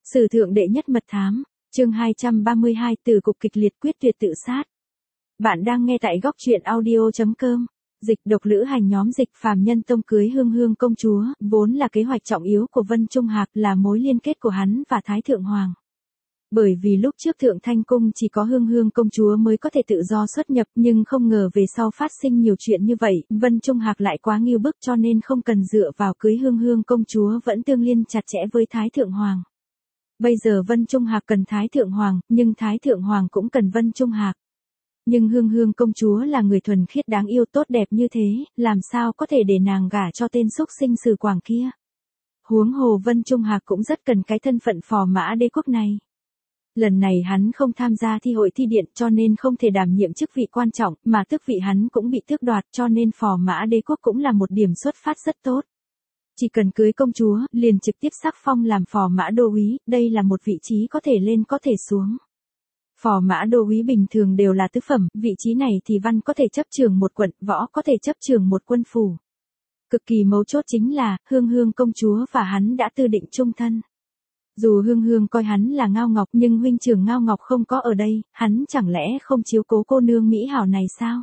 Sử thượng đệ nhất mật thám, chương 232 từ cục kịch liệt quyết tuyệt tự sát. Bạn đang nghe tại góc truyện audio.com. Dịch độc lữ hành nhóm Dịch Phàm Nhân Tông cưới Hương Hương công chúa, vốn là kế hoạch trọng yếu của Vân Trung Hạc, là mối liên kết của hắn và Thái Thượng Hoàng. Bởi vì lúc trước Thượng Thanh Cung chỉ có Hương Hương công chúa mới có thể tự do xuất nhập, nhưng không ngờ về sau phát sinh nhiều chuyện như vậy, Vân Trung Hạc lại quá nghiêu bức, cho nên không cần dựa vào cưới Hương Hương công chúa vẫn tương liên chặt chẽ với Thái Thượng Hoàng. Bây giờ Vân Trung Hạc cần Thái Thượng Hoàng, nhưng Thái Thượng Hoàng cũng cần Vân Trung Hạc. Nhưng Hương Hương công chúa là người thuần khiết đáng yêu tốt đẹp như thế, làm sao có thể để nàng gả cho tên xúc sinh Sử Quảng kia. Huống hồ Vân Trung Hạc cũng rất cần cái thân phận phò mã đế quốc này. Lần này hắn không tham gia thi hội thi điện cho nên không thể đảm nhiệm chức vị quan trọng, mà tước vị hắn cũng bị tước đoạt, cho nên phò mã đế quốc cũng là một điểm xuất phát rất tốt. Chỉ cần cưới công chúa, liền trực tiếp sắc phong làm phò mã đô úy, đây là một vị trí có thể lên có thể xuống. Phò mã đô úy bình thường đều là tứ phẩm, vị trí này thì văn có thể chấp trưởng một quận, võ có thể chấp trưởng một quân phủ. Cực kỳ mấu chốt chính là, Hương Hương công chúa và hắn đã tư định chung thân. Dù Hương Hương coi hắn là Ngao Ngọc nhưng huynh trưởng Ngao Ngọc không có ở đây, hắn chẳng lẽ không chiếu cố cô nương mỹ hảo này sao?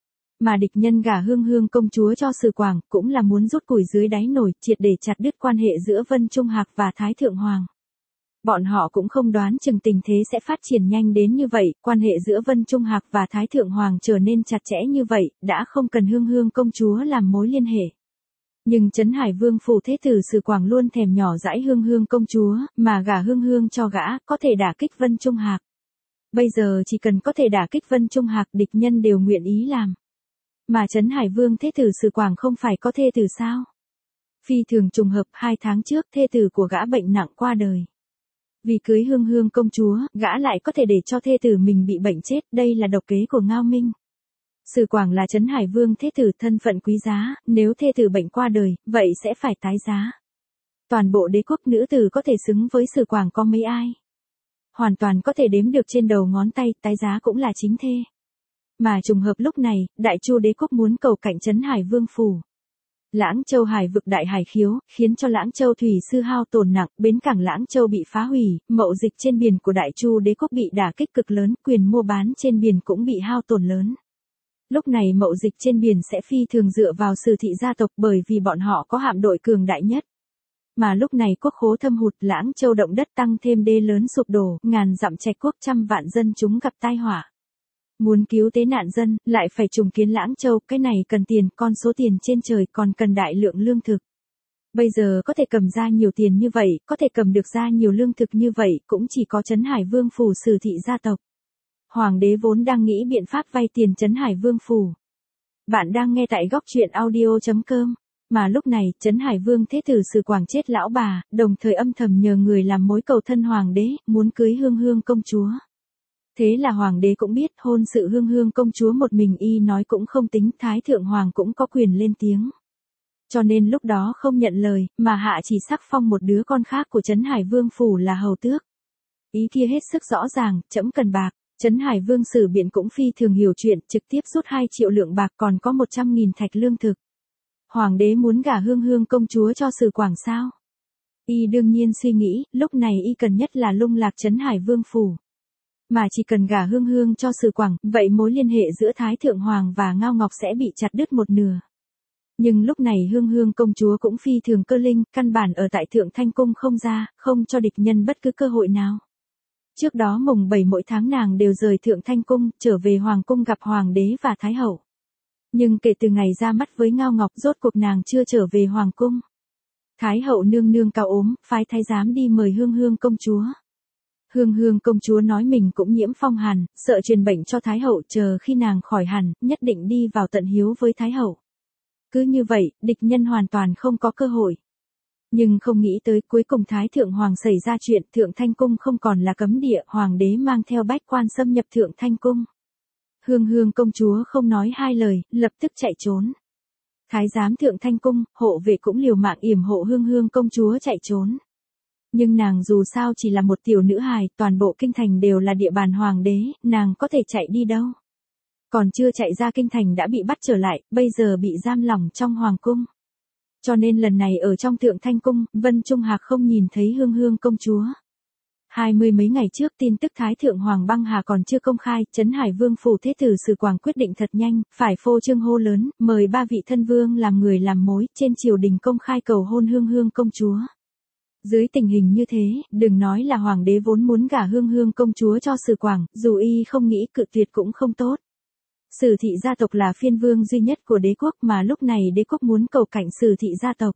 Mà địch nhân gả Hương Hương công chúa cho Sử Quảng cũng là muốn rút củi dưới đáy nồi, triệt để chặt đứt quan hệ giữa Vân Trung Hạc và Thái Thượng Hoàng. Bọn họ cũng không đoán chừng tình thế sẽ phát triển nhanh đến như vậy, quan hệ giữa Vân Trung Hạc và Thái Thượng Hoàng trở nên chặt chẽ như vậy, đã không cần Hương Hương công chúa làm mối liên hệ. Nhưng Trấn Hải Vương phủ thế tử Sử Quảng luôn thèm nhỏ dãi Hương Hương công chúa, mà gả Hương Hương cho gã, có thể đả kích Vân Trung Hạc. Bây giờ chỉ cần có thể đả kích Vân Trung Hạc, địch nhân đều nguyện ý làm. Mà Trấn Hải Vương thế tử Sử Quảng không phải có thê tử sao? Phi thường trùng hợp, 2 tháng trước thê tử của gã bệnh nặng qua đời. Vì cưới Hương Hương công chúa, gã lại có thể để cho thê tử mình bị bệnh chết, đây là độc kế của Ngao Minh. Sử Quảng là Trấn Hải Vương thế tử, thân phận quý giá, nếu thê tử bệnh qua đời, vậy sẽ phải tái giá. Toàn bộ đế quốc nữ tử có thể xứng với Sử Quảng có mấy ai? Hoàn toàn có thể đếm được trên đầu ngón tay, tái giá cũng là chính thê. Mà trùng hợp lúc này, Đại Chu đế quốc muốn cầu cạnh Trấn Hải Vương phủ. Lãng Châu hải vực đại hải khiếu, khiến cho Lãng Châu thủy sư hao tổn nặng, bến cảng Lãng Châu bị phá hủy, mậu dịch trên biển của Đại Chu đế quốc bị đả kích cực lớn, quyền mua bán trên biển cũng bị hao tổn lớn. Lúc này mậu dịch trên biển sẽ phi thường dựa vào Sử thị gia tộc, bởi vì bọn họ có hạm đội cường đại nhất. Mà lúc này quốc khố thâm hụt, Lãng Châu động đất tăng thêm, đê lớn sụp đổ, ngàn dặm trạch quốc, trăm vạn dân chúng gặp tai họa. Muốn cứu tế nạn dân, lại phải trùng kiến Lãng Châu, cái này cần tiền, con số tiền trên trời, còn cần đại lượng lương thực. Bây giờ có thể cầm ra nhiều tiền như vậy, có thể cầm được ra nhiều lương thực như vậy, cũng chỉ có Trấn Hải Vương phủ Sử thị gia tộc. Hoàng đế vốn đang nghĩ biện pháp vay tiền Trấn Hải Vương phủ. Bạn đang nghe tại góc truyện audio.com. Mà lúc này, Trấn Hải Vương thế tử Sử Quảng chết lão bà, đồng thời âm thầm nhờ người làm mối cầu thân hoàng đế, muốn cưới Hương Hương công chúa. Thế là hoàng đế cũng biết, hôn sự Hương Hương công chúa một mình y nói cũng không tính, Thái Thượng Hoàng cũng có quyền lên tiếng. Cho nên lúc đó không nhận lời, mà hạ chỉ sắc phong một đứa con khác của Trấn Hải Vương phủ là hầu tước. Ý kia hết sức rõ ràng, trẫm cần bạc. Trấn Hải Vương Sử Biện cũng phi thường hiểu chuyện, trực tiếp rút 2 triệu lượng bạc, còn có 100.000 thạch lương thực. Hoàng đế muốn gả Hương Hương công chúa cho Sử Quảng sao? Y đương nhiên suy nghĩ, lúc này y cần nhất là lung lạc Trấn Hải Vương phủ. Mà chỉ cần gả Hương Hương cho Sử Quảng, vậy mối liên hệ giữa Thái Thượng Hoàng và Ngao Ngọc sẽ bị chặt đứt một nửa. Nhưng lúc này Hương Hương công chúa cũng phi thường cơ linh, căn bản ở tại Thượng Thanh Cung không ra, không cho địch nhân bất cứ cơ hội nào. Trước đó mùng 7 mỗi tháng nàng đều rời Thượng Thanh Cung, trở về Hoàng Cung gặp Hoàng đế và Thái Hậu. Nhưng kể từ ngày ra mắt với Ngao Ngọc, rốt cuộc nàng chưa trở về Hoàng Cung. Thái Hậu nương nương cao ốm, phái thái giám đi mời Hương Hương công chúa. Hương Hương công chúa nói mình cũng nhiễm phong hàn, sợ truyền bệnh cho Thái Hậu, chờ khi nàng khỏi hẳn, nhất định đi vào tận hiếu với Thái Hậu. Cứ như vậy, địch nhân hoàn toàn không có cơ hội. Nhưng không nghĩ tới cuối cùng Thái Thượng Hoàng xảy ra chuyện, Thượng Thanh Cung không còn là cấm địa, Hoàng đế mang theo bách quan xâm nhập Thượng Thanh Cung. Hương Hương công chúa không nói 2 lời, lập tức chạy trốn. Thái giám Thượng Thanh Cung, hộ vệ cũng liều mạng yểm hộ Hương Hương công chúa chạy trốn. Nhưng nàng dù sao chỉ là một tiểu nữ hài, toàn bộ kinh thành đều là địa bàn hoàng đế, nàng có thể chạy đi đâu. Còn chưa chạy ra kinh thành đã bị bắt trở lại, bây giờ bị giam lỏng trong hoàng cung. Cho nên lần này ở trong Thượng Thanh Cung, Vân Trung Hạc không nhìn thấy Hương Hương công chúa. 20 mấy ngày trước tin tức Thái Thượng Hoàng băng hà còn chưa công khai, Trấn Hải Vương phủ thế tử Sử Quảng quyết định thật nhanh, phải phô trương hô lớn, mời 3 vị thân vương làm người làm mối, trên triều đình công khai cầu hôn Hương Hương công chúa. Dưới tình hình như thế, đừng nói là hoàng đế vốn muốn gả Hương Hương công chúa cho Sử Quảng, dù y không nghĩ cự tuyệt cũng không tốt. Sử thị gia tộc là phiên vương duy nhất của đế quốc mà lúc này đế quốc muốn cầu cạnh Sử thị gia tộc.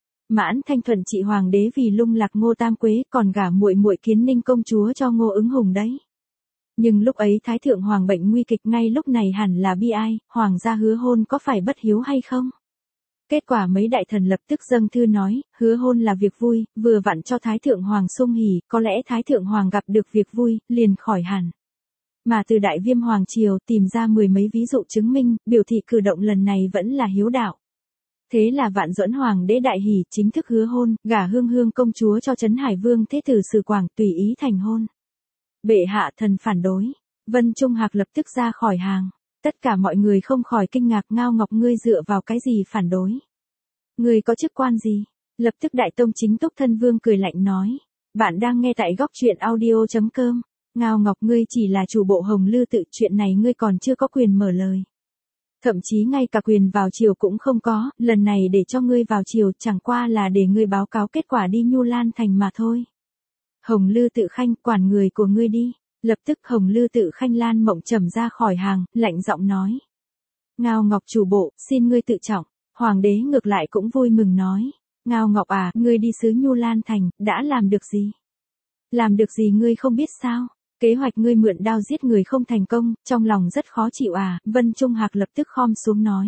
Mãn Thanh Thuận trị hoàng đế vì lung lạc Ngô Tam Quế còn gả muội muội Kiến Ninh công chúa cho Ngô Ứng Hùng đấy. Nhưng lúc ấy Thái Thượng Hoàng bệnh nguy kịch, ngay lúc này hẳn là bi ai, hoàng gia hứa hôn có phải bất hiếu hay không? Kết quả mấy đại thần lập tức dâng thư nói, hứa hôn là việc vui, vừa vặn cho Thái Thượng Hoàng sung hỉ, có lẽ Thái Thượng Hoàng gặp được việc vui, liền khỏi hẳn. Mà từ Đại Viêm Hoàng Triều tìm ra 10 mấy ví dụ chứng minh, biểu thị cử động lần này vẫn là hiếu đạo. Thế là Vạn Duẫn Hoàng đế đại hỉ, chính thức hứa hôn, gả Hương Hương công chúa cho Trấn Hải Vương thế tử Sử Quảng, tùy ý thành hôn. Bệ hạ thần phản đối. Vân Trung Hạc lập tức ra khỏi hàng. Tất cả mọi người không khỏi kinh ngạc, Ngao Ngọc ngươi dựa vào cái gì phản đối? Ngươi có chức quan gì? Lập tức Đại Tông Chính Túc Thân Vương cười lạnh nói. Bạn đang nghe tại góc truyện audio.com. Ngao Ngọc ngươi chỉ là chủ bộ Hồng Lư Tự, chuyện này ngươi còn chưa có quyền mở lời. Thậm chí ngay cả quyền vào triều cũng không có, lần này để cho ngươi vào triều chẳng qua là để ngươi báo cáo kết quả đi Nhu Lan Thành mà thôi. Hồng Lư Tự Khanh, quản người của ngươi đi. Lập tức Hồng Lư Tự Khanh Lan Mộng Trầm ra khỏi hàng, lạnh giọng nói. Ngao Ngọc chủ bộ, xin ngươi tự trọng. Hoàng đế ngược lại cũng vui mừng nói. Ngao Ngọc à, ngươi đi xứ Nhu Lan Thành, đã làm được gì? Làm được gì ngươi không biết sao? Kế hoạch ngươi mượn đao giết người không thành công, trong lòng rất khó chịu à? Vân Trung Hạc lập tức khom xuống nói.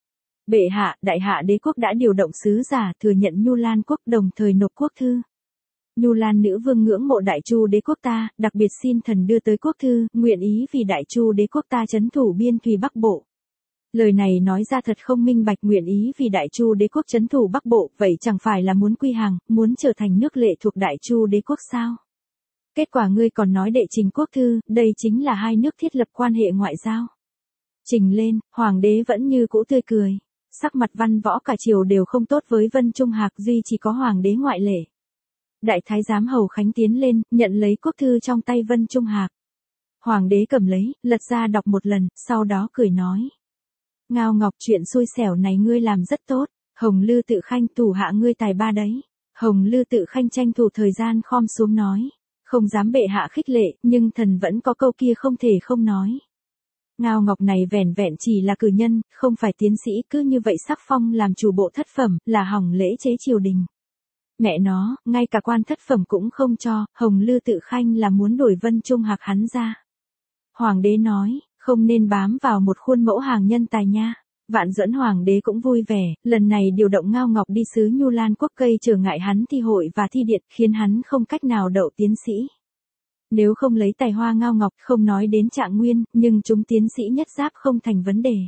Bệ hạ, đại hạ đế quốc đã điều động sứ giả thừa nhận Nhu Lan quốc, đồng thời nộp quốc thư. Nhu Lan nữ vương ngưỡng mộ Đại Chu đế quốc ta, đặc biệt xin thần đưa tới quốc thư, nguyện ý vì Đại Chu đế quốc ta trấn thủ biên thùy Bắc Bộ. Lời này nói ra thật không minh bạch, nguyện ý vì Đại Chu đế quốc trấn thủ Bắc Bộ, vậy chẳng phải là muốn quy hàng, muốn trở thành nước lệ thuộc Đại Chu đế quốc sao? Kết quả ngươi còn nói đệ trình quốc thư, đây chính là hai nước thiết lập quan hệ ngoại giao. Trình lên, hoàng đế vẫn như cũ tươi cười. Sắc mặt văn võ cả triều đều không tốt với Vân Trung Hạc, duy chỉ có hoàng đế ngoại lệ. Đại thái giám Hầu Khánh tiến lên, nhận lấy quốc thư trong tay Vân Trung Hạc. Hoàng đế cầm lấy, lật ra đọc một lần, sau đó cười nói. Ngao Ngọc, chuyện xui xẻo này ngươi làm rất tốt, Hồng Lư Tự Khanh thủ hạ ngươi tài ba đấy. Hồng Lư Tự Khanh tranh thủ thời gian khom xuống nói. Không dám bệ hạ khích lệ, nhưng thần vẫn có câu kia không thể không nói. Ngao Ngọc này vẻn vẹn chỉ là cử nhân, không phải tiến sĩ, cứ như vậy sắc phong làm chủ bộ thất phẩm, là hỏng lễ chế triều đình. Mẹ nó, ngay cả quan thất phẩm cũng không cho, Hồng Lư Tự Khanh là muốn đuổi Vân Trung Hạc hắn ra. Hoàng đế nói, không nên bám vào một khuôn mẫu hàng nhân tài nha. Vạn Duẫn Hoàng đế cũng vui vẻ, lần này điều động Ngao Ngọc đi xứ Nhu Lan quốc gây trở ngại hắn thi hội và thi điện, khiến hắn không cách nào đậu tiến sĩ. Nếu không lấy tài hoa Ngao Ngọc, không nói đến Trạng Nguyên, nhưng chúng tiến sĩ nhất giáp không thành vấn đề.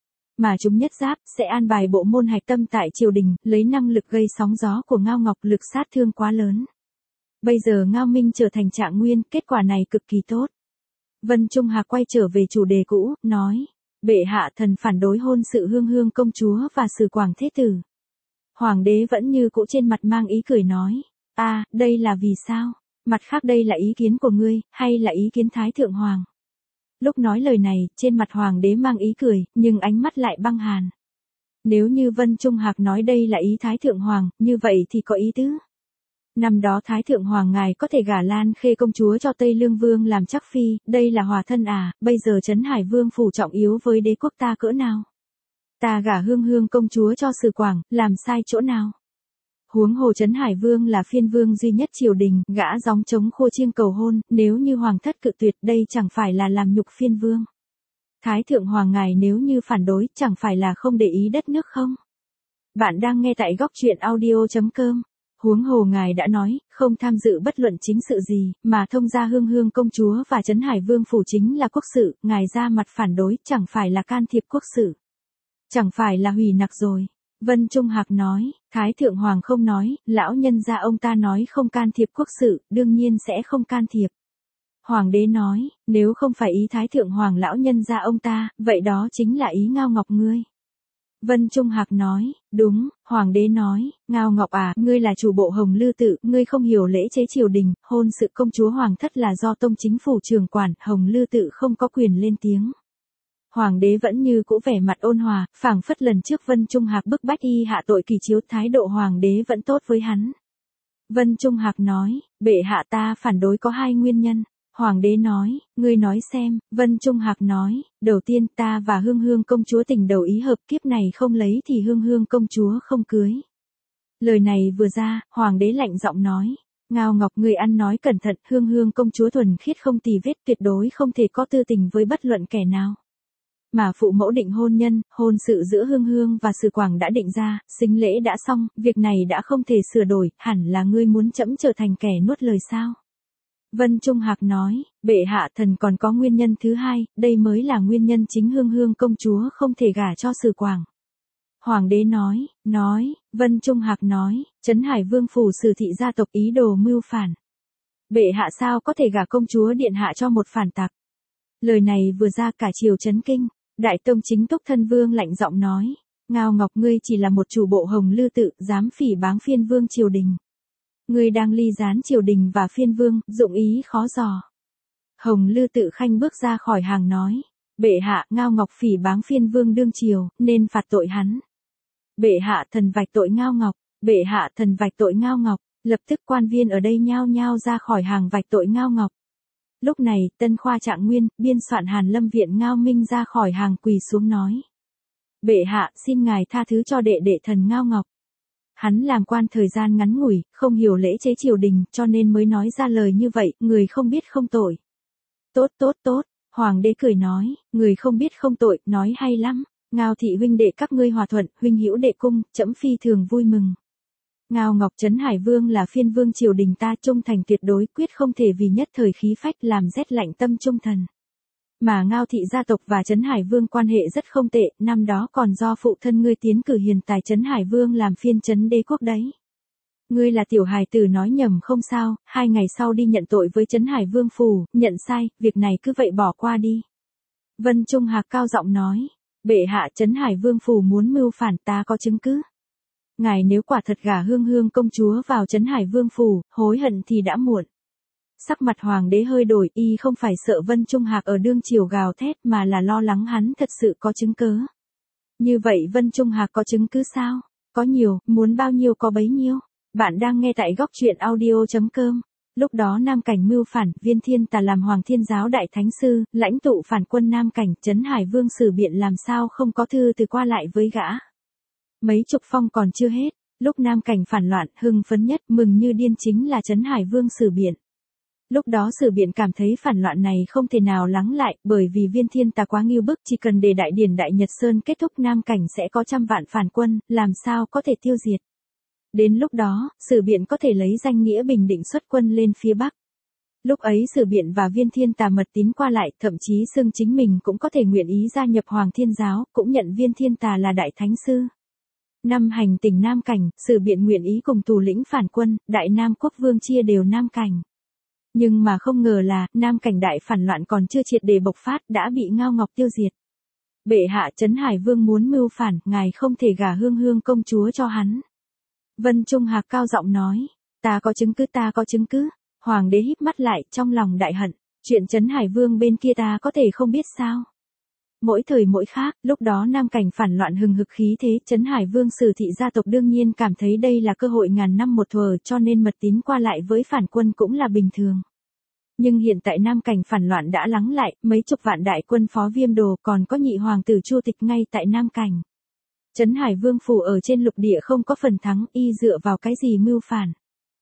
Mà chúng nhất giáp sẽ an bài bộ môn hạch tâm tại triều đình, lấy năng lực gây sóng gió của Ngao Ngọc, lực sát thương quá lớn. Bây giờ Ngao Minh trở thành Trạng Nguyên, kết quả này cực kỳ tốt. Vân Trung Hạc quay trở về chủ đề cũ, nói. Bệ hạ thần phản đối hôn sự Hương Hương công chúa và Sử Quảng thế tử. Hoàng đế vẫn như cũ trên mặt mang ý cười nói. Đây là vì sao? Mặt khác đây là ý kiến của ngươi, hay là ý kiến Thái Thượng Hoàng? Lúc nói lời này, trên mặt hoàng đế mang ý cười, nhưng ánh mắt lại băng hàn. Nếu như Vân Trung Hạc nói đây là ý Thái Thượng Hoàng, như vậy thì có ý tứ. Năm đó Thái Thượng Hoàng ngài có thể gả Lan Khê công chúa cho Tây Lương Vương làm chắc phi, đây là hòa thân à, bây giờ Trấn Hải Vương phủ trọng yếu với đế quốc ta cỡ nào? Ta gả Hương Hương công chúa cho Sử Quảng, làm sai chỗ nào? Huống hồ Trấn Hải Vương là phiên vương duy nhất triều đình, gã gióng trống khô chiêng cầu hôn, nếu như hoàng thất cự tuyệt đây chẳng phải là làm nhục phiên vương. Thái Thượng Hoàng ngài nếu như phản đối, chẳng phải là không để ý đất nước không? Bạn đang nghe tại góc truyện audio.com. Huống hồ ngài đã nói, không tham dự bất luận chính sự gì, mà thông gia Hương Hương công chúa và Trấn Hải Vương phủ chính là quốc sự, ngài ra mặt phản đối, chẳng phải là can thiệp quốc sự. Chẳng phải là hủy nặc rồi. Vân Trung Hạc nói, Thái Thượng Hoàng không nói, lão nhân gia ông ta nói không can thiệp quốc sự, đương nhiên sẽ không can thiệp. Hoàng đế nói, nếu không phải ý Thái Thượng Hoàng lão nhân gia ông ta, vậy đó chính là ý Ngao Ngọc ngươi. Vân Trung Hạc nói, đúng, hoàng đế nói, Ngao Ngọc à, ngươi là chủ bộ Hồng Lư Tự, ngươi không hiểu lễ chế triều đình, hôn sự công chúa hoàng thất là do tông chính phủ trưởng quản, Hồng Lư Tự không có quyền lên tiếng. Hoàng đế vẫn như cũ vẻ mặt ôn hòa, phảng phất lần trước Vân Trung Hạc bức bách y hạ tội kỳ chiếu, thái độ hoàng đế vẫn tốt với hắn. Vân Trung Hạc nói, bệ hạ ta phản đối có 2 nguyên nhân. Hoàng đế nói, ngươi nói xem. Vân Trung Hạc nói, đầu tiên ta và Hương Hương công chúa tình đầu ý hợp, kiếp này không lấy thì Hương Hương công chúa không cưới. Lời này vừa ra, hoàng đế lạnh giọng nói, Ngao Ngọc ngươi ăn nói cẩn thận, Hương Hương công chúa thuần khiết không tì vết, tuyệt đối không thể có tư tình với bất luận kẻ nào. Mà phụ mẫu định hôn nhân, hôn sự giữa Hương Hương và Sử Quảng đã định ra, sính lễ đã xong, việc này đã không thể sửa đổi, hẳn là ngươi muốn trẫm trở thành kẻ nuốt lời sao? Vân Trung Hạc nói, bệ hạ thần còn có nguyên nhân thứ 2, đây mới là nguyên nhân chính, Hương Hương công chúa không thể gả cho Sử Quảng. Hoàng đế nói, Vân Trung Hạc nói, Trấn Hải Vương phủ Sử thị gia tộc ý đồ mưu phản. Bệ hạ sao có thể gả công chúa điện hạ cho một phản tặc? Lời này vừa ra cả triều chấn kinh. Đại tông chính Túc Thân Vương lạnh giọng nói, Ngao Ngọc ngươi chỉ là một chủ bộ Hồng Lư Tự, dám phỉ báng phiên vương triều đình. Ngươi đang ly gián triều đình và phiên vương, dụng ý khó dò. Hồng Lư Tự khanh bước ra khỏi hàng nói, bệ hạ, Ngao Ngọc phỉ báng phiên vương đương triều, nên phạt tội hắn. Bệ hạ thần vạch tội Ngao Ngọc, bệ hạ thần vạch tội Ngao Ngọc, lập tức quan viên ở đây nhao nhao ra khỏi hàng vạch tội Ngao Ngọc. Lúc này, Tân Khoa Trạng Nguyên, biên soạn Hàn Lâm Viện Ngao Minh ra khỏi hàng quỳ xuống nói. Bệ hạ, xin ngài tha thứ cho đệ đệ thần Ngao Ngọc. Hắn làm quan thời gian ngắn ngủi, không hiểu lễ chế triều đình, cho nên mới nói ra lời như vậy, người không biết không tội. Tốt, hoàng đế cười nói, người không biết không tội, nói hay lắm. Ngao thị huynh đệ các ngươi hòa thuận, huynh hữu đệ cung, trẫm phi thường vui mừng. Ngao Ngọc Trấn Hải Vương là phiên vương triều đình ta, trung thành tuyệt đối, quyết không thể vì nhất thời khí phách làm rét lạnh tâm trung thần. Mà Ngao thị gia tộc và Trấn Hải Vương quan hệ rất không tệ, năm đó còn do phụ thân ngươi tiến cử hiền tài Trấn Hải Vương làm phiên trấn đế quốc đấy. Ngươi là tiểu hài tử nói nhầm không sao, 2 ngày sau đi nhận tội với Trấn Hải Vương phủ, nhận sai, việc này cứ vậy bỏ qua đi. Vân Trung Hạc cao giọng nói, bệ hạ, Trấn Hải Vương phủ muốn mưu phản, ta có chứng cứ. Ngài nếu quả thật gả Hương Hương công chúa vào Trấn Hải Vương phủ, hối hận thì đã muộn. Sắc mặt hoàng đế hơi đổi, y không phải sợ Vân Trung Hạc ở đương triều gào thét mà là lo lắng hắn thật sự có chứng cớ. Như vậy Vân Trung Hạc có chứng cứ sao? Có nhiều, muốn bao nhiêu có bấy nhiêu. Bạn đang nghe tại góc truyện audio.com. Lúc đó Nam Cảnh mưu phản, Viên Thiên Tà làm Hoàng Thiên Giáo đại thánh sư, lãnh tụ phản quân Nam Cảnh, Trấn Hải Vương Sử Biện làm sao không có thư từ qua lại với gã. Mấy chục phong còn chưa hết, lúc Nam Cảnh phản loạn, hưng phấn nhất, mừng như điên chính là Trấn Hải Vương Sử Biện. Lúc đó Sử Biện cảm thấy phản loạn này không thể nào lắng lại, bởi vì Viên Thiên Tà quá nghiêu bức, chỉ cần để đại điển Đại Nhật Sơn kết thúc Nam Cảnh sẽ có trăm vạn phản quân, làm sao có thể tiêu diệt. Đến lúc đó, Sử Biện có thể lấy danh nghĩa bình định xuất quân lên phía Bắc. Lúc ấy Sử Biện và Viên Thiên Tà mật tín qua lại, thậm chí xưng chính mình cũng có thể nguyện ý gia nhập Hoàng Thiên Giáo, cũng nhận Viên Thiên Tà là đại thánh sư. Năm hành tỉnh Nam Cảnh, Sử Biện nguyện ý cùng thủ lĩnh phản quân, Đại Nam Quốc Vương chia đều Nam Cảnh. Nhưng mà không ngờ là, Nam Cảnh đại phản loạn còn chưa triệt để bộc phát, đã bị Ngao Ngọc tiêu diệt. Bệ hạ Trấn Hải Vương muốn mưu phản, ngài không thể gả Hương Hương công chúa cho hắn. Vân Trung Hạc cao giọng nói, ta có chứng cứ. Hoàng đế híp mắt lại, trong lòng đại hận, chuyện Trấn Hải Vương bên kia ta có thể không biết sao. Mỗi thời mỗi khác, lúc đó Nam Cảnh phản loạn hừng hực khí thế, Trấn Hải Vương Sử thị gia tộc đương nhiên cảm thấy đây là cơ hội ngàn năm một thuở, cho nên mật tín qua lại với phản quân cũng là bình thường. Nhưng hiện tại Nam Cảnh phản loạn đã lắng lại, mấy chục vạn đại quân Phó Viêm Đồ, còn có nhị hoàng tử Chu Tịch ngay tại Nam Cảnh. Trấn Hải Vương phủ ở trên lục địa không có phần thắng, y dựa vào cái gì mưu phản.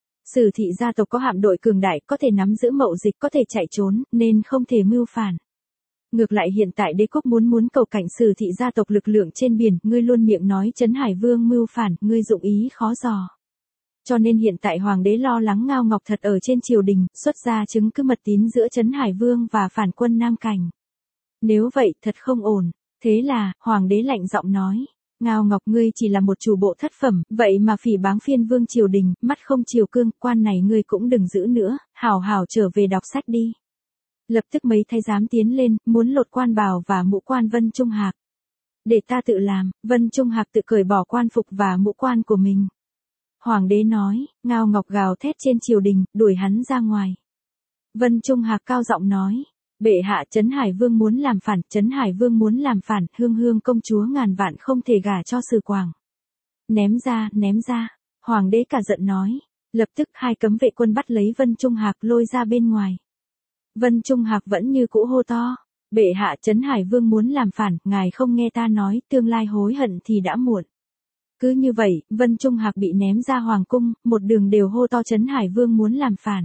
Sử thị gia tộc có hạm đội cường đại, có thể nắm giữ mậu dịch, có thể chạy trốn, nên không thể mưu phản. Ngược lại hiện tại đế quốc muốn cầu cảnh Sử thị gia tộc lực lượng trên biển, ngươi luôn miệng nói Trấn Hải Vương mưu phản, ngươi dụng ý khó dò. Cho nên hiện tại hoàng đế lo lắng Ngao Ngọc thật ở trên triều đình, xuất ra chứng cứ mật tín giữa Trấn Hải Vương và phản quân Nam Cảnh. Nếu vậy, thật không ổn. Thế là, hoàng đế lạnh giọng nói, Ngao Ngọc ngươi chỉ là một chủ bộ thất phẩm, vậy mà phỉ báng phiên vương triều đình, mắt không chiều cương, quan này ngươi cũng đừng giữ nữa, hảo hảo trở về đọc sách đi. Lập tức mấy thái giám tiến lên, muốn lột quan bào và mũ quan Vân Trung Hạc. Để ta tự làm. Vân Trung Hạc tự cởi bỏ quan phục và mũ quan của mình. Hoàng đế nói, Ngao Ngọc gào thét trên triều đình, đuổi hắn ra ngoài. Vân Trung Hạc cao giọng nói, bệ hạ, Trấn Hải Vương muốn làm phản, Trấn Hải Vương muốn làm phản, Hương Hương công chúa ngàn vạn không thể gả cho Sử Quảng. Ném ra, ném ra. Hoàng đế cả giận nói. Lập tức 2 cấm vệ quân bắt lấy Vân Trung Hạc lôi ra bên ngoài. Vân Trung Hạc vẫn như cũ hô to. Bệ hạ, Trấn Hải Vương muốn làm phản, ngài không nghe ta nói, tương lai hối hận thì đã muộn. Cứ như vậy, Vân Trung Hạc bị ném ra hoàng cung, một đường đều hô to Trấn Hải Vương muốn làm phản.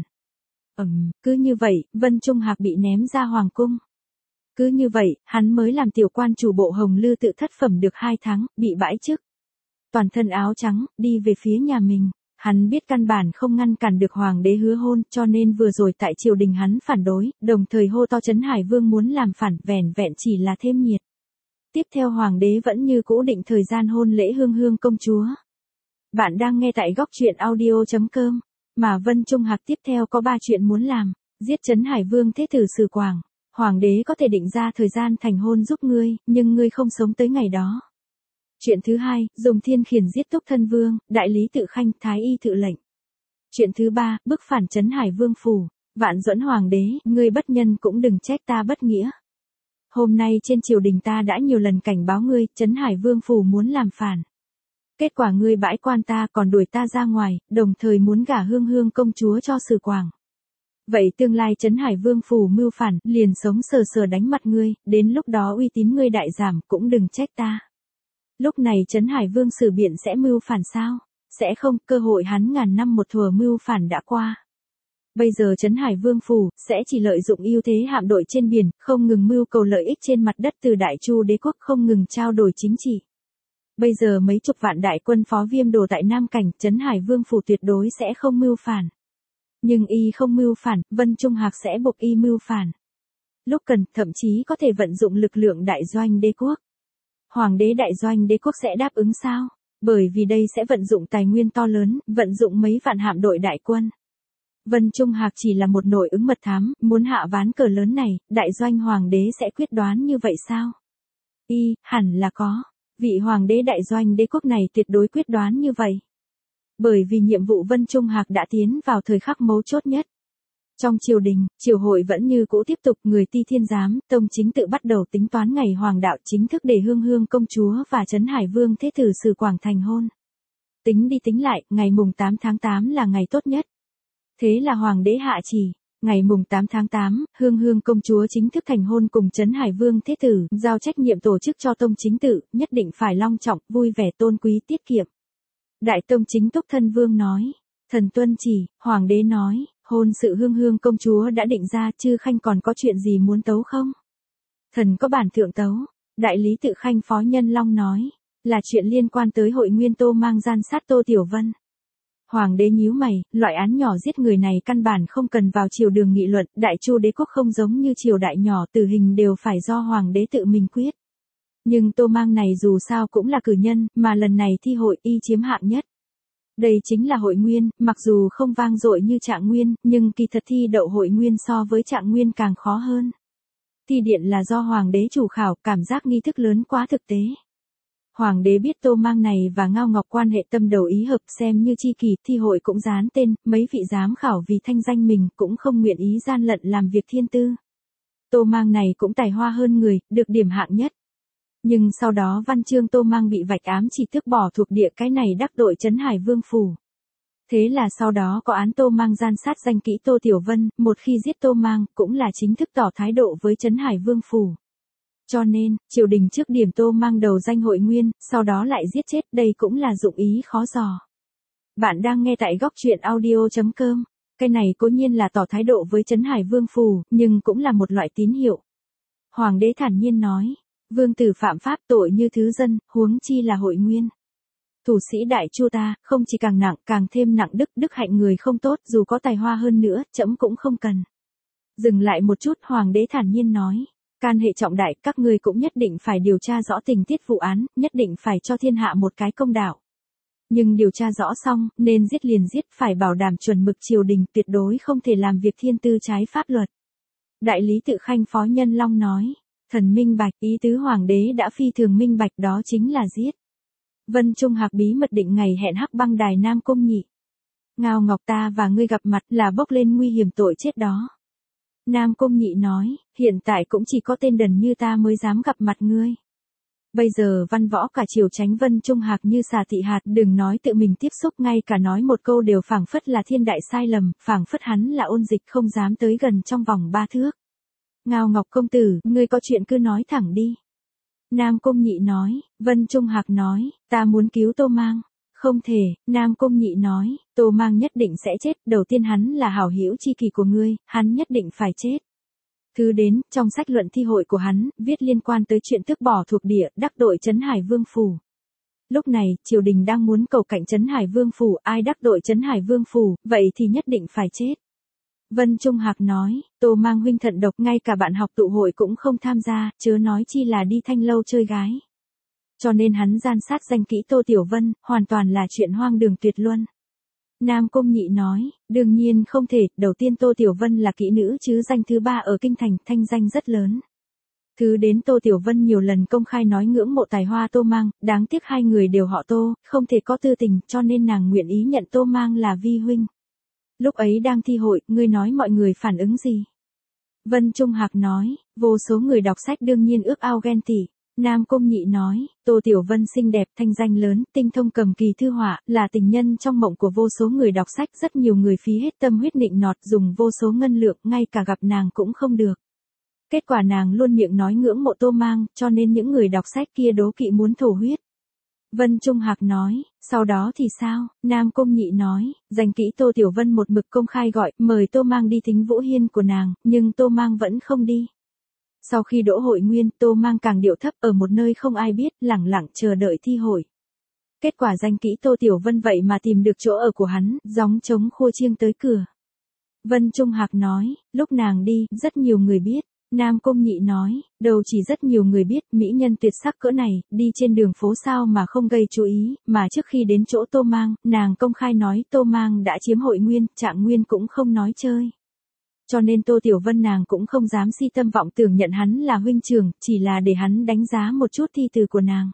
Cứ như vậy, Vân Trung Hạc bị ném ra hoàng cung. Cứ như vậy, hắn mới làm tiểu quan chủ bộ Hồng Lư Tự thất phẩm được 2 tháng, bị bãi chức. Toàn thân áo trắng, đi về phía nhà mình. Hắn biết căn bản không ngăn cản được hoàng đế hứa hôn, cho nên vừa rồi tại triều đình hắn phản đối, đồng thời hô to Trấn Hải Vương muốn làm phản, vẻn vẹn chỉ là thêm nhiệt. Tiếp theo hoàng đế vẫn như cũ định thời gian hôn lễ Hương Hương công chúa. Bạn đang nghe tại góc truyện audio.com. Mà Vân Trung Hạc tiếp theo có 3 chuyện muốn làm. Giết Trấn Hải Vương thế tử Sử Quảng. Hoàng đế có thể định ra thời gian thành hôn giúp ngươi, nhưng ngươi không sống tới ngày đó. Chuyện thứ 2, dùng thiên khiển giết Túc Thân Vương, đại lý tự khanh, thái y tự lệnh. Chuyện thứ 3, bức phản Trấn Hải Vương phủ. Vạn Duẫn Hoàng đế, ngươi bất nhân cũng đừng trách ta bất nghĩa. Hôm nay trên triều đình ta đã nhiều lần cảnh báo ngươi, Trấn Hải Vương phủ muốn làm phản. Kết quả ngươi bãi quan ta còn đuổi ta ra ngoài, đồng thời muốn gả Hương Hương công chúa cho Sử Quảng. Vậy tương lai Trấn Hải Vương phủ mưu phản, liền sống sờ sờ đánh mặt ngươi, đến lúc đó uy tín ngươi đại giảm, cũng đừng trách ta. Lúc này Trấn Hải Vương Sử Biện sẽ mưu phản sao? Sẽ không, cơ hội hắn ngàn năm một thuở mưu phản đã qua. Bây giờ Trấn Hải Vương phủ sẽ chỉ lợi dụng ưu thế hạm đội trên biển, không ngừng mưu cầu lợi ích trên mặt đất từ Đại Chu đế quốc, không ngừng trao đổi chính trị. Bây giờ mấy chục vạn đại quân phó Viêm Đồ tại Nam Cảnh, Trấn Hải Vương phủ tuyệt đối sẽ không mưu phản. Nhưng y không mưu phản, Vân Trung Hạc sẽ buộc y mưu phản. Lúc cần, thậm chí có thể vận dụng lực lượng đại doanh đế quốc. Hoàng đế đại doanh đế quốc sẽ đáp ứng sao? Bởi vì đây sẽ vận dụng tài nguyên to lớn, vận dụng mấy vạn hạm đội đại quân. Vân Trung Hạc chỉ là một nội ứng mật thám, muốn hạ ván cờ lớn này, đại doanh hoàng đế sẽ quyết đoán như vậy sao? Hẳn là có. Vị hoàng đế đại doanh đế quốc này tuyệt đối quyết đoán như vậy. Bởi vì nhiệm vụ Vân Trung Hạc đã tiến vào thời khắc mấu chốt nhất. Trong triều đình, triều hội vẫn như cũ tiếp tục, người Ti Thiên Giám, Tông Chính Tự bắt đầu tính toán ngày hoàng đạo chính thức để Hương Hương công chúa và Trấn Hải Vương thế tử Sử Quảng thành hôn. Tính đi tính lại, ngày mùng 8 tháng 8 là ngày tốt nhất. Thế là hoàng đế hạ chỉ, ngày mùng 8 tháng 8, Hương Hương công chúa chính thức thành hôn cùng Trấn Hải Vương thế tử, giao trách nhiệm tổ chức cho Tông Chính Tự, nhất định phải long trọng, vui vẻ, tôn quý, tiết kiệm. Đại Tông Chính Túc Thân Vương nói, thần tuân chỉ. Hoàng đế nói, hôn sự Hương Hương công chúa đã định ra, chư khanh còn có chuyện gì muốn tấu không? Thần có bản thượng tấu. Đại lý tự khanh Phó Nhân Long nói, là chuyện liên quan tới hội nguyên Tô Mang gian sát Tô Tiểu Vân. Hoàng đế nhíu mày, loại án nhỏ giết người này căn bản không cần vào triều đường nghị luận, Đại Chu đế quốc không giống như triều đại nhỏ, tử hình đều phải do hoàng đế tự mình quyết. Nhưng Tô Mang này dù sao cũng là cử nhân, mà lần này thi hội y chiếm hạng nhất. Đây chính là hội nguyên, mặc dù không vang dội như Trạng Nguyên, nhưng kỳ thật thi đậu hội nguyên so với Trạng Nguyên càng khó hơn. Thi điện là do hoàng đế chủ khảo, cảm giác nghi thức lớn quá thực tế. Hoàng đế biết Tô Mang này và Ngao Ngọc quan hệ tâm đầu ý hợp, xem như chi kỷ, thi hội cũng dán tên, mấy vị giám khảo vì thanh danh mình cũng không nguyện ý gian lận làm việc thiên tư. Tô Mang này cũng tài hoa hơn người, được điểm hạng nhất. Nhưng sau đó văn chương Tô Mang bị vạch ám chỉ tước bỏ thuộc địa, cái này đắc tội Trấn Hải Vương phủ. Thế là sau đó có án Tô Mang gian sát danh kỹ Tô Tiểu Vân, một khi giết Tô Mang, cũng là chính thức tỏ thái độ với Trấn Hải Vương phủ. Cho nên, triều đình trước điểm Tô Mang đầu danh hội nguyên, sau đó lại giết chết, đây cũng là dụng ý khó dò. Bạn đang nghe tại góc truyện audio.com. Cái này cố nhiên là tỏ thái độ với Trấn Hải Vương phủ, nhưng cũng là một loại tín hiệu. Hoàng đế thản nhiên nói, vương tử phạm pháp tội như thứ dân, huống chi là hội nguyên. Thủ sĩ Đại Chu ta, không chỉ càng nặng, càng thêm nặng đức hạnh người không tốt, dù có tài hoa hơn nữa, trẫm cũng không cần. Dừng lại một chút, hoàng đế thản nhiên nói, can hệ trọng đại, các ngươi cũng nhất định phải điều tra rõ tình tiết vụ án, nhất định phải cho thiên hạ một cái công đạo. Nhưng điều tra rõ xong, nên giết liền giết, phải bảo đảm chuẩn mực triều đình, tuyệt đối không thể làm việc thiên tư trái pháp luật. Đại lý tự khanh Phó Nhân Long nói, Thần minh bạch, ý tứ hoàng đế đã phi thường minh bạch, đó chính là giết. Vân Trung Hạc bí mật định ngày hẹn Hắc Băng Đài Nam Cung Nhị. Ngao Ngọc ta và ngươi gặp mặt là bốc lên nguy hiểm tội chết đó. Nam Cung Nhị nói, hiện tại cũng chỉ có tên đần như ta mới dám gặp mặt ngươi. Bây giờ văn võ cả triều tránh Vân Trung Hạc như xà thị hạt, đừng nói tự mình tiếp xúc, ngay cả nói một câu đều phảng phất là thiên đại sai lầm, phảng phất hắn là ôn dịch không dám tới gần trong vòng 3 thước. Ngao Ngọc công tử, ngươi có chuyện cứ nói thẳng đi. Nam Cung Nhị nói, Vân Trung Hạc nói, ta muốn cứu Tô Mang. Không thể, Nam Cung Nhị nói, Tô Mang nhất định sẽ chết, đầu tiên hắn là hảo hữu chi kỷ của ngươi, hắn nhất định phải chết. Thứ đến, trong sách luận thi hội của hắn, viết liên quan tới chuyện tước bỏ thuộc địa, đắc tội Trấn Hải Vương Phủ. Lúc này, triều đình đang muốn cầu cạnh Trấn Hải Vương Phủ, ai đắc tội Trấn Hải Vương Phủ, vậy thì nhất định phải chết. Vân Trung Hạc nói, Tô Mang huynh thận độc, ngay cả bạn học tụ hội cũng không tham gia, chớ nói chi là đi thanh lâu chơi gái. Cho nên hắn gian sát danh kỹ Tô Tiểu Vân, hoàn toàn là chuyện hoang đường tuyệt luân. Nam Cung Nhị nói, đương nhiên không thể, đầu tiên Tô Tiểu Vân là kỹ nữ chứ danh thứ 3 ở kinh thành, thanh danh rất lớn. Thứ đến Tô Tiểu Vân nhiều lần công khai nói ngưỡng mộ tài hoa Tô Mang, đáng tiếc hai người đều họ Tô, không thể có tư tình, cho nên nàng nguyện ý nhận Tô Mang là vi huynh. Lúc ấy đang thi hội, ngươi nói mọi người phản ứng gì? Vân Trung Hạc nói, vô số người đọc sách đương nhiên ước ao ghen tị. Nam Cung Nhị nói, Tô Tiểu Vân xinh đẹp, thanh danh lớn, tinh thông cầm kỳ thư họa, là tình nhân trong mộng của vô số người đọc sách, rất nhiều người phí hết tâm huyết nịnh nọt, dùng vô số ngân lượng, ngay cả gặp nàng cũng không được. Kết quả nàng luôn miệng nói ngưỡng mộ Tô Mang, cho nên những người đọc sách kia đố kỵ muốn thổ huyết. Vân Trung Hạc nói, sau đó thì sao? Nam Cung Nhị nói, danh kỹ Tô Tiểu Vân một mực công khai gọi, mời Tô Mang đi thính Vũ Hiên của nàng, nhưng Tô Mang vẫn không đi. Sau khi đỗ hội nguyên, Tô Mang càng điệu thấp ở một nơi không ai biết, lẳng lặng chờ đợi thi hội. Kết quả danh kỹ Tô Tiểu Vân vậy mà tìm được chỗ ở của hắn, gióng trống khua chiêng tới cửa. Vân Trung Hạc nói, lúc nàng đi, rất nhiều người biết. Nam Cung Nhị nói, đâu chỉ rất nhiều người biết, mỹ nhân tuyệt sắc cỡ này, đi trên đường phố sao mà không gây chú ý, mà trước khi đến chỗ Tô Mang, nàng công khai nói Tô Mang đã chiếm hội nguyên, Trạng Nguyên cũng không nói chơi. Cho nên Tô Tiểu Vân nàng cũng không dám si tâm vọng tưởng nhận hắn là huynh trưởng, chỉ là để hắn đánh giá một chút thi từ của nàng.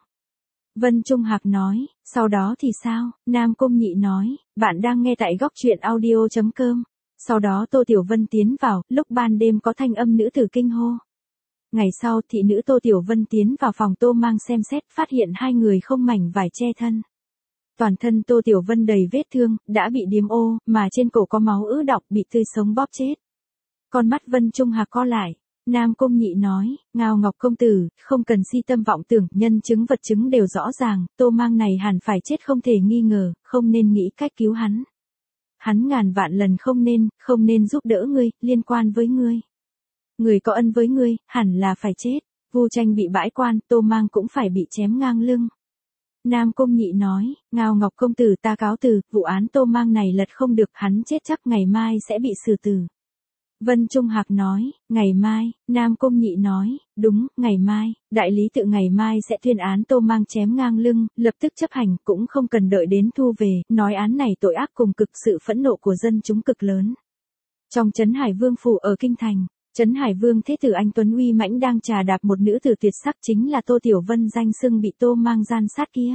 Vân Trung Hạc nói, sau đó thì sao? Nam Cung Nhị nói, bạn đang nghe tại góc truyện audio.com. Sau đó Tô Tiểu Vân tiến vào, lúc ban đêm có thanh âm nữ tử kinh hô. Ngày sau, thị nữ Tô Tiểu Vân tiến vào phòng Tô Mang xem xét, phát hiện hai người không mảnh vải che thân. Toàn thân Tô Tiểu Vân đầy vết thương, đã bị điếm ô, mà trên cổ có máu ứ đọng, bị tươi sống bóp chết. Con mắt Vân Trung Hạc co lại. Nam Cung Nhị nói, Ngao Ngọc công tử, không cần si tâm vọng tưởng, nhân chứng vật chứng đều rõ ràng, Tô Mang này hẳn phải chết không thể nghi ngờ, không nên nghĩ cách cứu hắn. Hắn ngàn vạn lần không nên giúp đỡ ngươi, liên quan với ngươi. Người có ân với ngươi, hẳn là phải chết. Vu Tranh bị bãi quan, Tô Mang cũng phải bị chém ngang lưng. Nam Cung Nhị nói, Ngao Ngọc công tử ta cáo từ, vụ án Tô Mang này lật không được, hắn chết chắc ngày mai sẽ bị xử tử. Vân Trung Hạc nói, ngày mai, Nam Cung Nhị nói, đúng, ngày mai, đại lý tự ngày mai sẽ tuyên án Tô Mang chém ngang lưng, lập tức chấp hành, cũng không cần đợi đến thu về, nói án này tội ác cùng cực, sự phẫn nộ của dân chúng cực lớn. Trong Trấn Hải Vương Phủ ở Kinh Thành, Trấn Hải Vương Thế tử anh Tuấn uy mãnh đang trà đạp một nữ tử tuyệt sắc, chính là Tô Tiểu Vân danh xưng bị Tô Mang gian sát kia.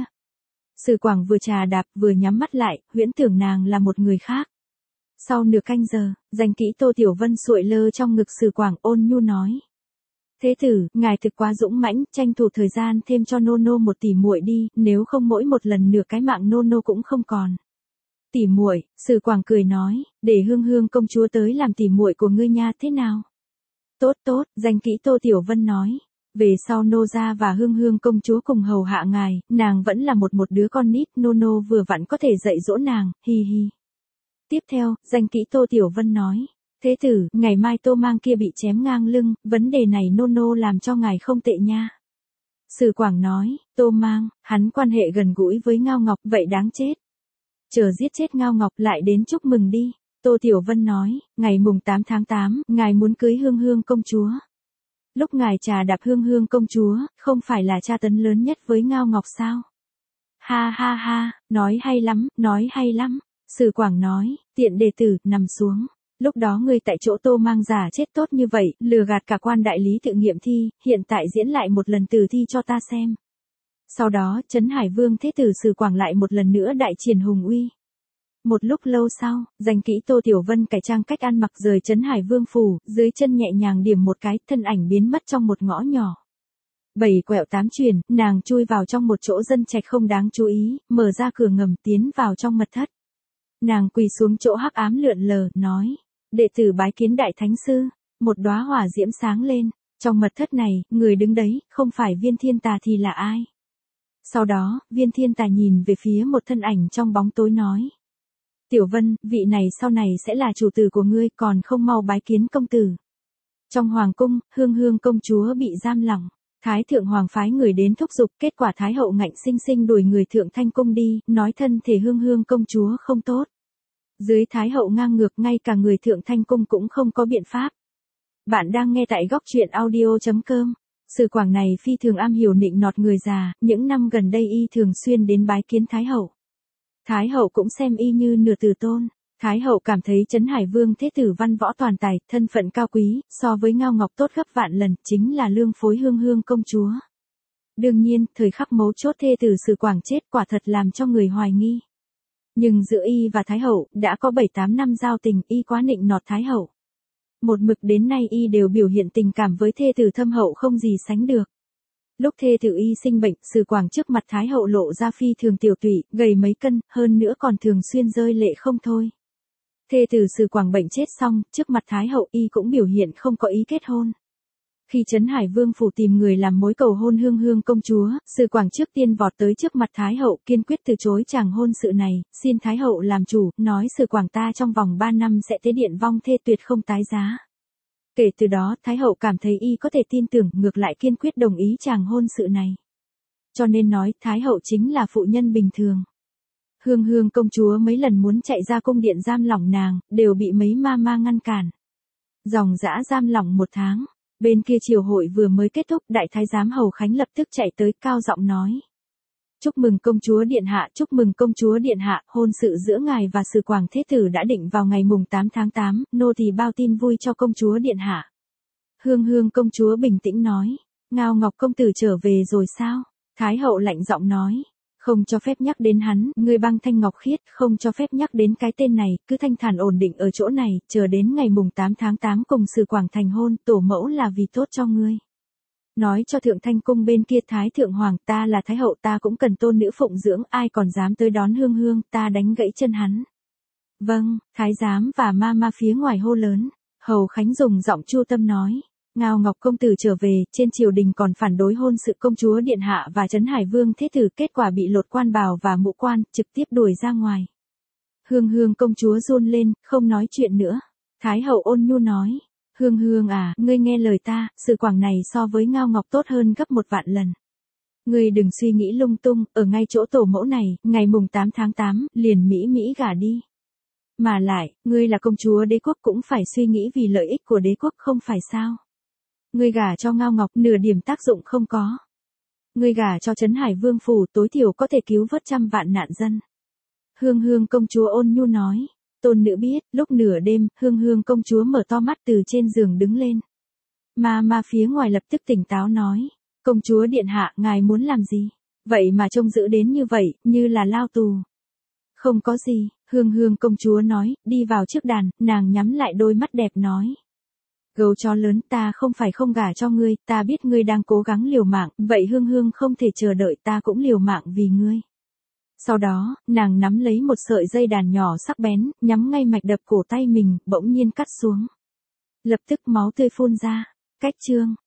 Sử Quảng vừa trà đạp vừa nhắm mắt lại, huyễn tưởng nàng là một người khác. Sau nửa canh giờ, danh kỹ Tô Tiểu Vân sụi lơ trong ngực Sử Quảng, ôn nhu nói. Thế tử, ngài thực quá dũng mãnh, tranh thủ thời gian thêm cho nô nô một tỷ muội đi, nếu không mỗi một lần nửa cái mạng nô nô cũng không còn. Tỷ muội, Sử Quảng cười nói, để Hương Hương công chúa tới làm tỷ muội của ngươi nha, thế nào? Tốt tốt, danh kỹ Tô Tiểu Vân nói. Về sau nô gia và Hương Hương công chúa cùng hầu hạ ngài, nàng vẫn là một đứa con nít, nô nô vừa vặn có thể dạy dỗ nàng, hi hi. Tiếp theo, danh kỹ Tô Tiểu Vân nói, thế tử, ngày mai Tô Mang kia bị chém ngang lưng, vấn đề này nô nô làm cho ngài không tệ nha. Sử Quảng nói, Tô Mang, hắn quan hệ gần gũi với Ngao Ngọc, vậy đáng chết. Chờ giết chết Ngao Ngọc lại đến chúc mừng đi. Tô Tiểu Vân nói, ngày mùng 8 tháng 8, ngài muốn cưới Hương Hương công chúa. Lúc ngài trà đạp Hương Hương công chúa, không phải là tra tấn lớn nhất với Ngao Ngọc sao? Ha ha ha, nói hay lắm, nói hay lắm. Sử Quảng nói, tiện đệ tử, nằm xuống. Lúc đó ngươi tại chỗ Tô Mang giả chết tốt như vậy, lừa gạt cả quan đại lý tự nghiệm thi, hiện tại diễn lại một lần tử thi cho ta xem. Sau đó, Trấn Hải Vương Thế Tử Sử Quảng lại một lần nữa đại triển hùng uy. Một lúc lâu sau, danh kỹ Tô Tiểu Vân cải trang cách ăn mặc rời Trấn Hải Vương phủ, dưới chân nhẹ nhàng điểm một cái, thân ảnh biến mất trong một ngõ nhỏ. 7 quẹo 8 chuyển, nàng chui vào trong một chỗ dân trạch không đáng chú ý, mở ra cửa ngầm tiến vào trong mật thất. Nàng quỳ xuống chỗ hắc ám lượn lờ, nói: đệ tử bái kiến đại thánh sư. Một đóa hỏa diễm sáng lên, trong mật thất này, người đứng đấy, không phải Viên Thiên Tà thì là ai? Sau đó, Viên Thiên Tà nhìn về phía một thân ảnh trong bóng tối nói: Tiểu Vân, vị này sau này sẽ là chủ tử của ngươi, còn không mau bái kiến công tử. Trong hoàng cung, Hương Hương công chúa bị giam lỏng. Thái thượng hoàng phái người đến thúc giục, kết quả Thái hậu ngạnh sinh sinh đuổi người Thượng Thanh cung đi, nói thân thể Hương Hương công chúa không tốt. Dưới Thái hậu ngang ngược, ngay cả người Thượng Thanh cung cũng không có biện pháp. Bạn đang nghe tại góc truyện audio.com. Sử Quảng này phi thường am hiểu nịnh nọt người già, những năm gần đây y thường xuyên đến bái kiến Thái hậu. Thái hậu cũng xem y như nửa tử tôn. Thái hậu cảm thấy Trấn Hải Vương Thế Tử văn võ toàn tài, thân phận cao quý, so với Ngao Ngọc tốt gấp vạn lần, chính là lương phối Hương Hương công chúa. Đương nhiên, thời khắc mấu chốt Thế Tử Sử Quảng chết quả thật làm cho người hoài nghi. Nhưng giữa y và Thái hậu, đã có 7-8 năm giao tình, y quá nịnh nọt Thái hậu. Một mực đến nay y đều biểu hiện tình cảm với Thê tử thâm hậu không gì sánh được. Lúc Thê tử y sinh bệnh, Sử Quảng trước mặt Thái hậu lộ ra phi thường tiểu tụy, gầy mấy cân, hơn nữa còn thường xuyên rơi lệ không thôi. Thê tử Sử Quảng bệnh chết xong, trước mặt Thái hậu y cũng biểu hiện không có ý kết hôn. Khi Trấn Hải Vương phủ tìm người làm mối cầu hôn Hương Hương công chúa, Sử Quảng trước tiên vọt tới trước mặt Thái hậu, kiên quyết từ chối chàng hôn sự này, xin Thái hậu làm chủ, nói Sử Quảng ta trong vòng 3 năm sẽ tế điện vong thê, tuyệt không tái giá. Kể từ đó, Thái hậu cảm thấy y có thể tin tưởng, ngược lại kiên quyết đồng ý chàng hôn sự này. Cho nên nói, Thái hậu chính là phụ nhân bình thường. Hương Hương công chúa mấy lần muốn chạy ra cung điện giam lỏng nàng, đều bị mấy ma ma ngăn cản. Dòng dã giam lỏng 1 tháng. Bên kia triều hội vừa mới kết thúc, đại thái giám Hầu Khánh lập tức chạy tới, cao giọng nói: chúc mừng công chúa điện hạ, chúc mừng công chúa điện hạ, hôn sự giữa ngài và Sử Quảng Thế Tử đã định vào ngày mùng 8 tháng 8, nô tỳ bao tin vui cho công chúa điện hạ. Hương Hương công chúa bình tĩnh nói: Ngao Ngọc công tử trở về rồi sao? Thái hậu lạnh giọng nói: không cho phép nhắc đến hắn, ngươi băng thanh ngọc khiết, không cho phép nhắc đến cái tên này, cứ thanh thản ổn định ở chỗ này, chờ đến ngày mùng 8 tháng 8 cùng Sử Quảng thành hôn, tổ mẫu là vì tốt cho ngươi. Nói cho Thượng Thanh cung bên kia Thái thượng hoàng, ta là Thái hậu, ta cũng cần tôn nữ phụng dưỡng, ai còn dám tới đón Hương Hương, ta đánh gãy chân hắn. Vâng, Thái giám và ma ma phía ngoài hô lớn. Hầu Khánh dùng giọng chu tâm nói: Ngao Ngọc công tử trở về, trên triều đình còn phản đối hôn sự công chúa điện hạ và Trấn Hải Vương Thế Tử, kết quả bị lột quan bào và mũ quan, trực tiếp đuổi ra ngoài. Hương Hương công chúa run lên, không nói chuyện nữa. Thái hậu ôn nhu nói: Hương Hương à, ngươi nghe lời ta, Sử Quảng này so với Ngao Ngọc tốt hơn gấp 1 vạn lần. Ngươi đừng suy nghĩ lung tung, ở ngay chỗ tổ mẫu này, ngày mùng 8 tháng 8, liền Mỹ gả đi. Mà lại, ngươi là công chúa đế quốc cũng phải suy nghĩ vì lợi ích của đế quốc không phải sao? Ngươi gả cho Ngao Ngọc nửa điểm tác dụng không có. Ngươi gả cho Trấn Hải Vương phủ tối thiểu có thể cứu vớt trăm vạn nạn dân. Hương Hương công chúa ôn nhu nói. Tôn nữ biết, lúc nửa đêm, Hương Hương công chúa mở to mắt từ trên giường đứng lên. Ma phía ngoài lập tức tỉnh táo nói: công chúa điện hạ, ngài muốn làm gì? Vậy mà trông giữ đến như vậy, như là lao tù. Không có gì, Hương Hương công chúa nói, đi vào trước đàn, nàng nhắm lại đôi mắt đẹp nói: gấu chó lớn, ta không phải không gả cho ngươi, ta biết ngươi đang cố gắng liều mạng, vậy Hương Hương không thể chờ đợi, ta cũng liều mạng vì ngươi. Sau đó, nàng nắm lấy một sợi dây đàn nhỏ sắc bén, nhắm ngay mạch đập cổ tay mình, bỗng nhiên cắt xuống. Lập tức máu tươi phun ra. Cách chương.